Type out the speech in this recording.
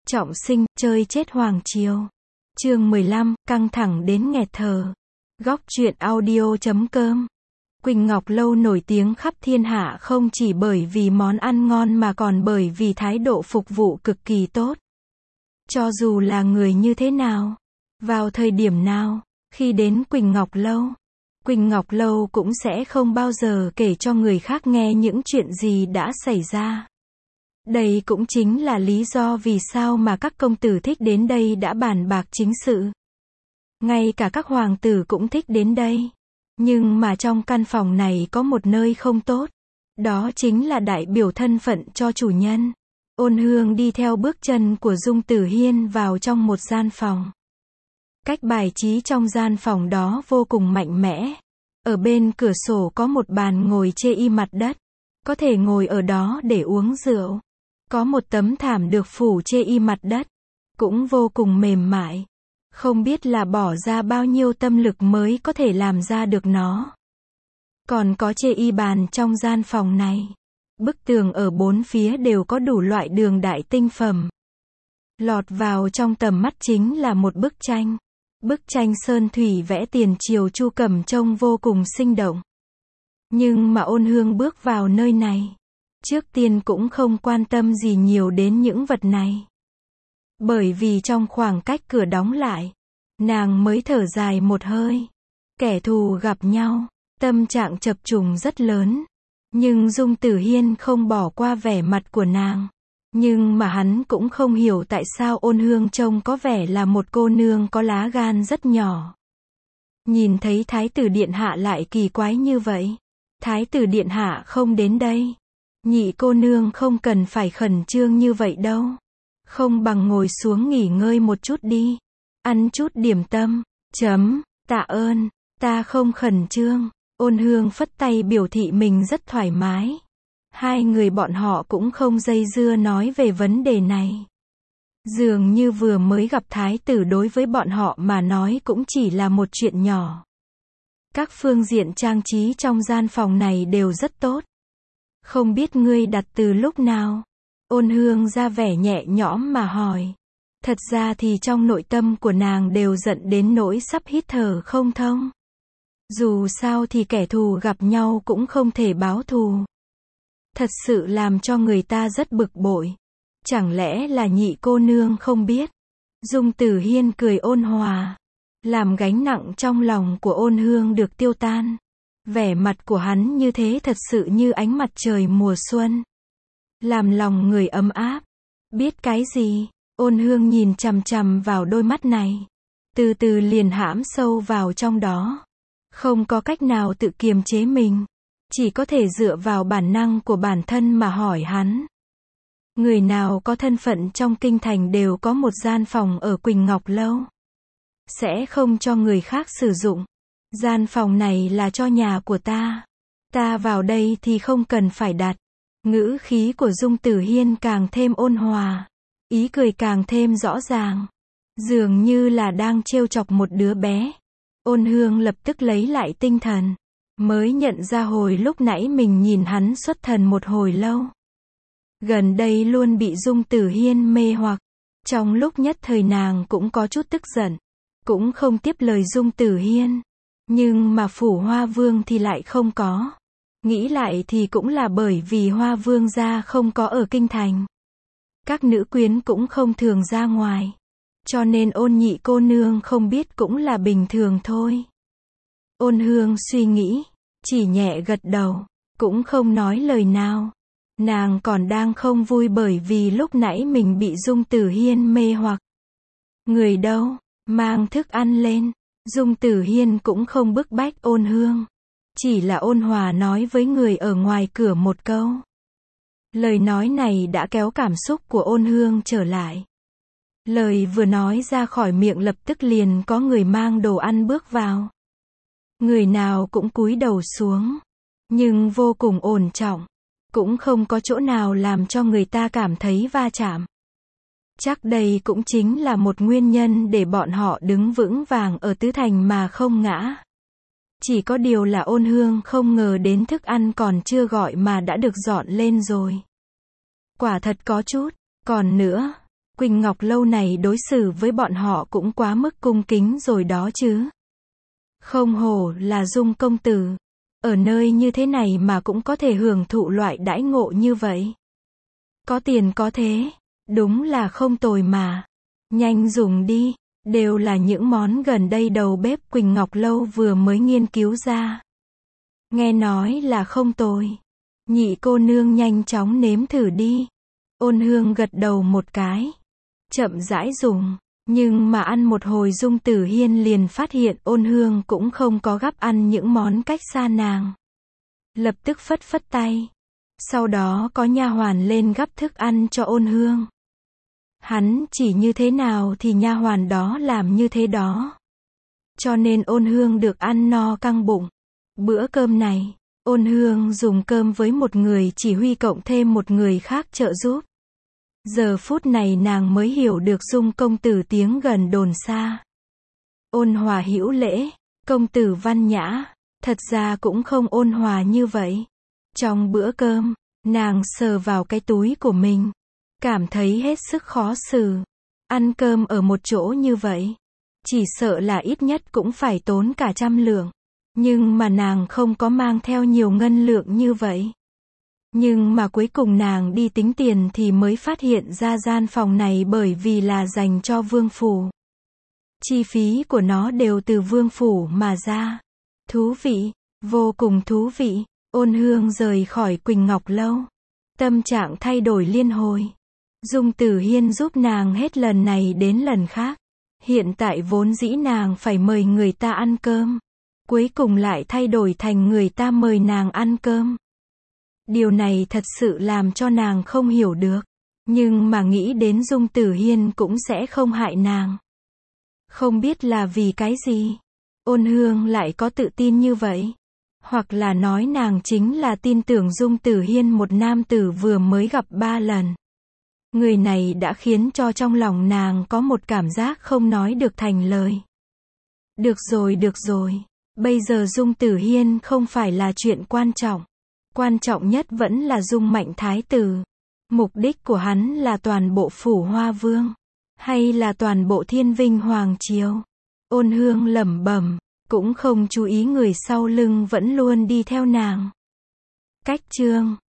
Trọng sinh, chơi chết hoàng triều. Chương 15, căng thẳng đến nghẹt thở. Góc truyện audio.com. Quỳnh Ngọc Lâu nổi tiếng khắp thiên hạ không chỉ bởi vì món ăn ngon mà còn bởi vì thái độ phục vụ cực kỳ tốt. Cho dù là người như thế nào, vào thời điểm nào, khi đến Quỳnh Ngọc Lâu cũng sẽ không bao giờ kể cho người khác nghe những chuyện gì đã xảy ra. Đây cũng chính là lý do vì sao mà các công tử thích đến đây đã bàn bạc chính sự. Ngay cả các hoàng tử cũng thích đến đây. Nhưng mà trong căn phòng này có một nơi không tốt. Đó chính là đại biểu thân phận cho chủ nhân. Ôn Hương đi theo bước chân của Dung Tử Hiên vào trong một gian phòng. Cách bài trí trong gian phòng đó vô cùng mạnh mẽ. Ở bên cửa sổ có một bàn ngồi chê y mặt đất. Có thể ngồi ở đó để uống rượu. Có một tấm thảm được phủ chê y mặt đất. Cũng vô cùng mềm mại. Không biết là bỏ ra bao nhiêu tâm lực mới có thể làm ra được nó. Còn có chê y bàn trong gian phòng này. Bức tường ở bốn phía đều có đủ loại đường đại tinh phẩm. Lọt vào trong tầm mắt chính là một bức tranh. Bức tranh sơn thủy vẽ tiền triều Chu Cẩm trông vô cùng sinh động. Nhưng mà Ôn Hương bước vào nơi này. Trước tiên cũng không quan tâm gì nhiều đến những vật này. Bởi vì trong khoảng cách cửa đóng lại, nàng mới thở dài một hơi. Kẻ thù gặp nhau, tâm trạng chập trùng rất lớn. Nhưng Dung Tử Hiên không bỏ qua vẻ mặt của nàng. Nhưng mà hắn cũng không hiểu tại sao Ôn Hương trông có vẻ là một cô nương có lá gan rất nhỏ. Nhìn thấy Thái tử Điện Hạ lại kỳ quái như vậy. Thái tử Điện Hạ không đến đây. Nhị cô nương không cần phải khẩn trương như vậy đâu. Không bằng ngồi xuống nghỉ ngơi một chút đi. Ăn chút điểm tâm. Tạ ơn, ta không khẩn trương. Ôn Hương phất tay biểu thị mình rất thoải mái. Hai người bọn họ cũng không dây dưa nói về vấn đề này. Dường như vừa mới gặp thái tử đối với bọn họ mà nói cũng chỉ là một chuyện nhỏ. Các phương diện trang trí trong gian phòng này đều rất tốt. Không biết ngươi đặt từ lúc nào? Ôn Hương ra vẻ nhẹ nhõm mà hỏi. Thật ra thì trong nội tâm của nàng đều giận đến nỗi sắp hít thở không thông. Dù sao thì kẻ thù gặp nhau cũng không thể báo thù. Thật sự làm cho người ta rất bực bội. Chẳng lẽ là nhị cô nương không biết? Dung Tử Hiên cười ôn hòa. Làm gánh nặng trong lòng của Ôn Hương được tiêu tan. Vẻ mặt của hắn như thế thật sự như ánh mặt trời mùa xuân. Làm lòng người ấm áp. Biết cái gì? Ôn Hương nhìn chằm chằm vào đôi mắt này. Từ từ liền hãm sâu vào trong đó. Không có cách nào tự kiềm chế mình. Chỉ có thể dựa vào bản năng của bản thân mà hỏi hắn. Người nào có thân phận trong kinh thành đều có một gian phòng ở Quỳnh Ngọc Lâu. Sẽ không cho người khác sử dụng. Gian phòng này là cho nhà của ta. Ta vào đây thì không cần phải đặt. Ngữ khí của Dung Tử Hiên càng thêm ôn hòa. Ý cười càng thêm rõ ràng. Dường như là đang trêu chọc một đứa bé. Ôn Hương lập tức lấy lại tinh thần. Mới nhận ra hồi lúc nãy mình nhìn hắn xuất thần một hồi lâu. Gần đây luôn bị Dung Tử Hiên mê hoặc. Trong lúc nhất thời nàng cũng có chút tức giận. Cũng không tiếp lời Dung Tử Hiên. Nhưng mà phủ Hoa Vương thì lại không có. Nghĩ lại thì cũng là bởi vì Hoa Vương gia không có ở kinh thành. Các nữ quyến cũng không thường ra ngoài. Cho nên Ôn nhị cô nương không biết cũng là bình thường thôi. Ôn Hương suy nghĩ. Chỉ nhẹ gật đầu. Cũng không nói lời nào. Nàng còn đang không vui bởi vì lúc nãy mình bị Dung Tử Hiên mê hoặc. Người đâu? Mang thức ăn lên. Dung Tử Hiên cũng không bức bách Ôn Hương. Chỉ là ôn hòa nói với người ở ngoài cửa một câu. Lời nói này đã kéo cảm xúc của Ôn Hương trở lại. Lời vừa nói ra khỏi miệng lập tức liền có người mang đồ ăn bước vào. Người nào cũng cúi đầu xuống. Nhưng vô cùng ổn trọng. Cũng không có chỗ nào làm cho người ta cảm thấy va chạm. Chắc đây cũng chính là một nguyên nhân để bọn họ đứng vững vàng ở tứ thành mà không ngã. Chỉ có điều là Ôn Hương không ngờ đến thức ăn còn chưa gọi mà đã được dọn lên rồi. Quả thật có chút. Còn nữa, Quỳnh Ngọc Lâu này đối xử với bọn họ cũng quá mức cung kính rồi đó chứ. Không hổ là Dung công tử. Ở nơi như thế này mà cũng có thể hưởng thụ loại đãi ngộ như vậy. Có tiền có thế. Đúng là không tồi mà. Nhanh dùng đi. Đều là những món gần đây đầu bếp Quỳnh Ngọc Lâu vừa mới nghiên cứu ra. Nghe nói là không tồi. Nhị cô nương nhanh chóng nếm thử đi. Ôn Hương gật đầu một cái. Chậm rãi dùng. Nhưng mà ăn một hồi Dung Tử Hiên liền phát hiện Ôn Hương cũng không có gắp ăn những món cách xa nàng. Lập tức phất phất tay. Sau đó có nha hoàn lên gắp thức ăn cho Ôn Hương. Hắn chỉ như thế nào thì nha hoàn đó làm như thế đó. Cho nên Ôn Hương được ăn no căng bụng. Bữa cơm này, Ôn Hương dùng cơm với một người chỉ huy cộng thêm một người khác trợ giúp. Giờ phút này nàng mới hiểu được Dung công tử tiếng gần đồn xa. Ôn hòa hữu lễ, công tử văn nhã, thật ra cũng không ôn hòa như vậy. Trong bữa cơm, nàng sờ vào cái túi của mình, cảm thấy hết sức khó xử. Ăn cơm ở một chỗ như vậy, chỉ sợ là ít nhất cũng phải tốn cả 100 lượng. Nhưng mà nàng không có mang theo nhiều ngân lượng như vậy. Nhưng mà cuối cùng nàng đi tính tiền thì mới phát hiện ra gian phòng này bởi vì là dành cho vương phủ. Chi phí của nó đều từ vương phủ mà ra. Thú vị, vô cùng thú vị. Ôn Hương rời khỏi Quỳnh Ngọc Lâu. Tâm trạng thay đổi liên hồi. Dung Tử Hiên giúp nàng hết lần này đến lần khác. Hiện tại vốn dĩ nàng phải mời người ta ăn cơm. Cuối cùng lại thay đổi thành người ta mời nàng ăn cơm. Điều này thật sự làm cho nàng không hiểu được. Nhưng mà nghĩ đến Dung Tử Hiên cũng sẽ không hại nàng. Không biết là vì cái gì. Ôn Hương lại có tự tin như vậy. Hoặc là nói nàng chính là tin tưởng Dung Tử Hiên một nam tử vừa mới gặp 3 lần. Người này đã khiến cho trong lòng nàng có một cảm giác không nói được thành lời. Được rồi. Bây giờ Dung Tử Hiên không phải là chuyện quan trọng. Quan trọng nhất vẫn là Dung Mạnh Thái tử. Mục đích của hắn là toàn bộ phủ Hoa Vương. Hay là toàn bộ Thiên Vinh Hoàng Triều. Ôn Hương lẩm bẩm, cũng không chú ý người sau lưng vẫn luôn đi theo nàng. Cách chương